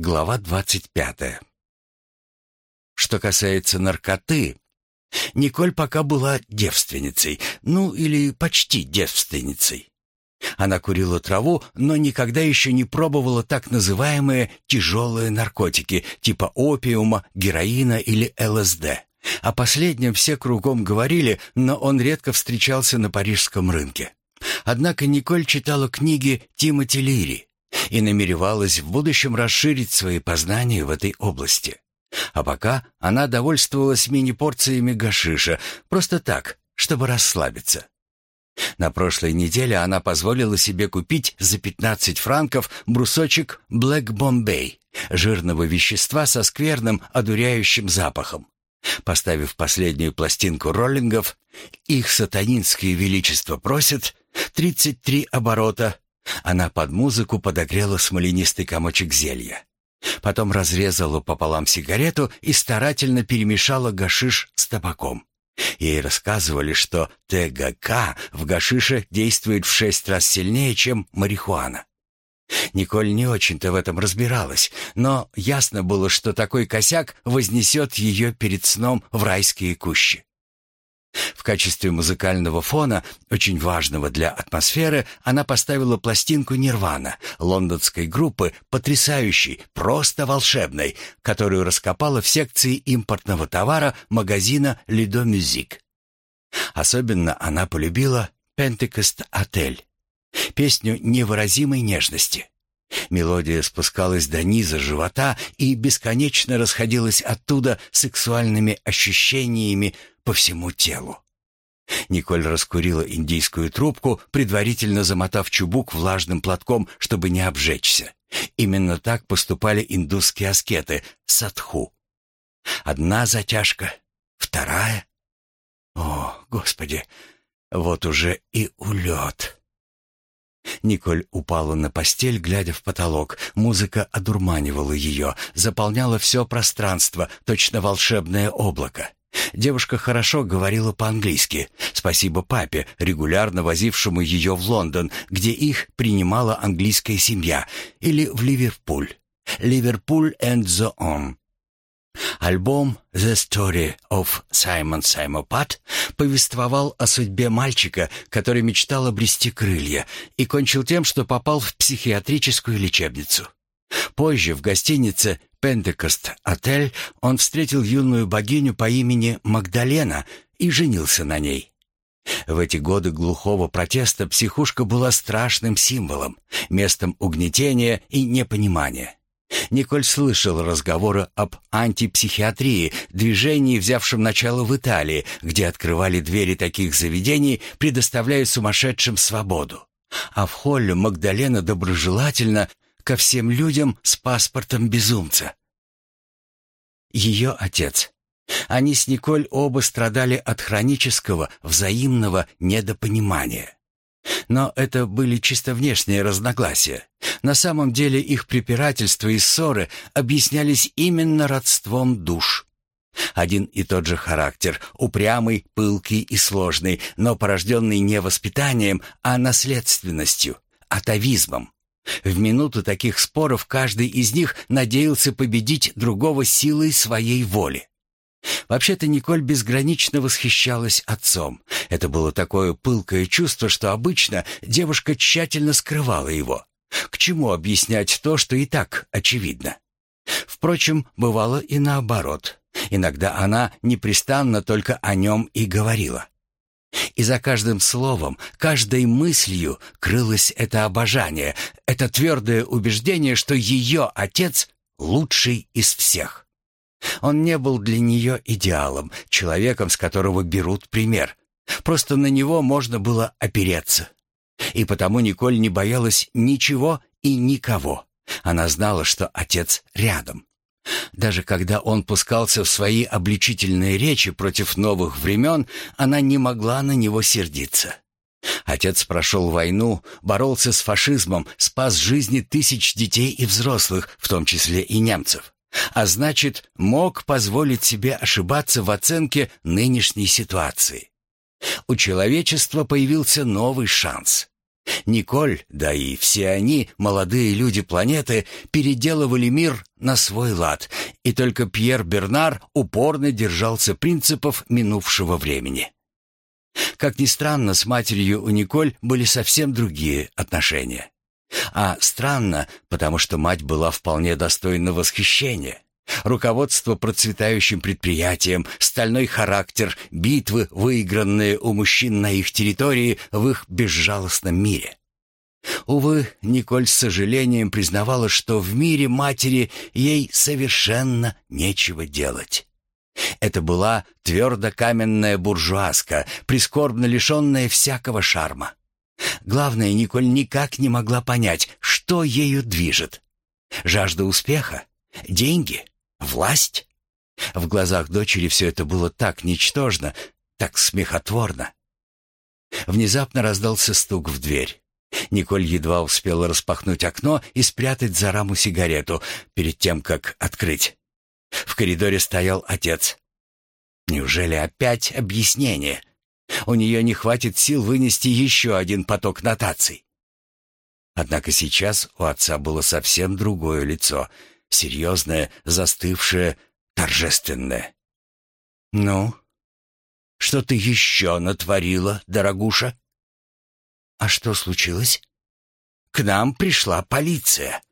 Глава 25. Что касается наркоты, Николь пока была девственницей, ну или почти девственницей. Она курила траву, но никогда еще не пробовала так называемые тяжелые наркотики, типа опиума, героина или ЛСД. О последнем все кругом говорили, но он редко встречался на парижском рынке. Однако Николь читала книги Тимоти Лири и намеревалась в будущем расширить свои познания в этой области. А пока она довольствовалась мини-порциями гашиша, просто так, чтобы расслабиться. На прошлой неделе она позволила себе купить за 15 франков брусочек Black Bombay, жирного вещества со скверным, одуряющим запахом. Поставив последнюю пластинку роллингов, их сатанинское величество просит, 33 оборота, она под музыку подогрела смоленистый комочек зелья. Потом разрезала пополам сигарету и старательно перемешала гашиш с табаком. Ей рассказывали, что ТГК в гашише действует в 6 раз сильнее, чем марихуана. Николь не очень-то в этом разбиралась, но ясно было, что такой косяк вознесет ее перед сном в райские кущи. В качестве музыкального фона, очень важного для атмосферы, она поставила пластинку «Нирвана» лондонской группы, потрясающей, просто волшебной, которую раскопала в секции импортного товара магазина «Lido Music». Особенно она полюбила «Pentecost Hotel», песню невыразимой нежности. Мелодия спускалась до низа живота и бесконечно расходилась оттуда сексуальными ощущениями по всему телу. Николь раскурила индийскую трубку, предварительно замотав чубук влажным платком, чтобы не обжечься. Именно так поступали индусские аскеты — садху. Одна затяжка, вторая. О, Господи, вот уже и улет. Николь упала на постель, глядя в потолок. Музыка одурманивала ее, заполняла все пространство, точно волшебное облако. Девушка хорошо говорила по-английски. Спасибо папе, регулярно возившему ее в Лондон, где их принимала английская семья, или в Ливерпуль. «Liverpool and the On». Альбом «The Story of Simon Simopad» повествовал о судьбе мальчика, который мечтал обрести крылья, и кончил тем, что попал в психиатрическую лечебницу. Позже в гостинице «Pentecost Hotel» он встретил юную богиню по имени Магдалена и женился на ней. В эти годы глухого протеста психушка была страшным символом, местом угнетения и непонимания. Николь слышал разговоры об антипсихиатрии, движении, взявшем начало в Италии, где открывали двери таких заведений, предоставляя сумасшедшим свободу. А в холле Магдалена доброжелательна ко всем людям с паспортом безумца. Ее отец. Они с Николь оба страдали от хронического взаимного недопонимания. Но это были чисто внешние разногласия. На самом деле их препирательства и ссоры объяснялись именно родством душ. Один и тот же характер, упрямый, пылкий и сложный, но порожденный не воспитанием, а наследственностью, атавизмом. В минуту таких споров каждый из них надеялся победить другого силой своей воли. Вообще-то Николь безгранично восхищалась отцом. Это было такое пылкое чувство, что обычно девушка тщательно скрывала его. К чему объяснять то, что и так очевидно? Впрочем, бывало и наоборот. Иногда она непрестанно только о нем и говорила. И за каждым словом, каждой мыслью крылось это обожание, это твердое убеждение, что ее отец лучший из всех. Он не был для нее идеалом, человеком, с которого берут пример. Просто на него можно было опереться. И потому Николь не боялась ничего и никого. Она знала, что отец рядом. Даже когда он пускался в свои обличительные речи против новых времен, она не могла на него сердиться. Отец прошел войну, боролся с фашизмом, спас жизни тысяч детей и взрослых, в том числе и немцев. А значит, мог позволить себе ошибаться в оценке нынешней ситуации. У человечества появился новый шанс. Николь, да и все они, молодые люди планеты, переделывали мир на свой лад, и только Пьер Бернар упорно держался принципов минувшего времени. Как ни странно, с матерью у Николь были совсем другие отношения. А странно, потому что мать была вполне достойна восхищения. Руководство процветающим предприятием, стальной характер, битвы, выигранные у мужчин на их территории в их безжалостном мире. Увы, Николь с сожалением признавала, что в мире матери ей совершенно нечего делать. Это была твердо-каменная буржуазка, прискорбно лишенная всякого шарма. Главное, Николь никак не могла понять, что ею движет. Жажда успеха? Деньги? Власть? В глазах дочери все это было так ничтожно, так смехотворно. Внезапно раздался стук в дверь. Николь едва успела распахнуть окно и спрятать за раму сигарету перед тем, как открыть. В коридоре стоял отец. Неужели опять объяснение? У нее не хватит сил вынести еще один поток нотаций. Однако сейчас у отца было совсем другое лицо, серьезное, застывшее, торжественное. «Ну, что ты еще натворила, дорогуша?» «А что случилось?» «К нам пришла полиция».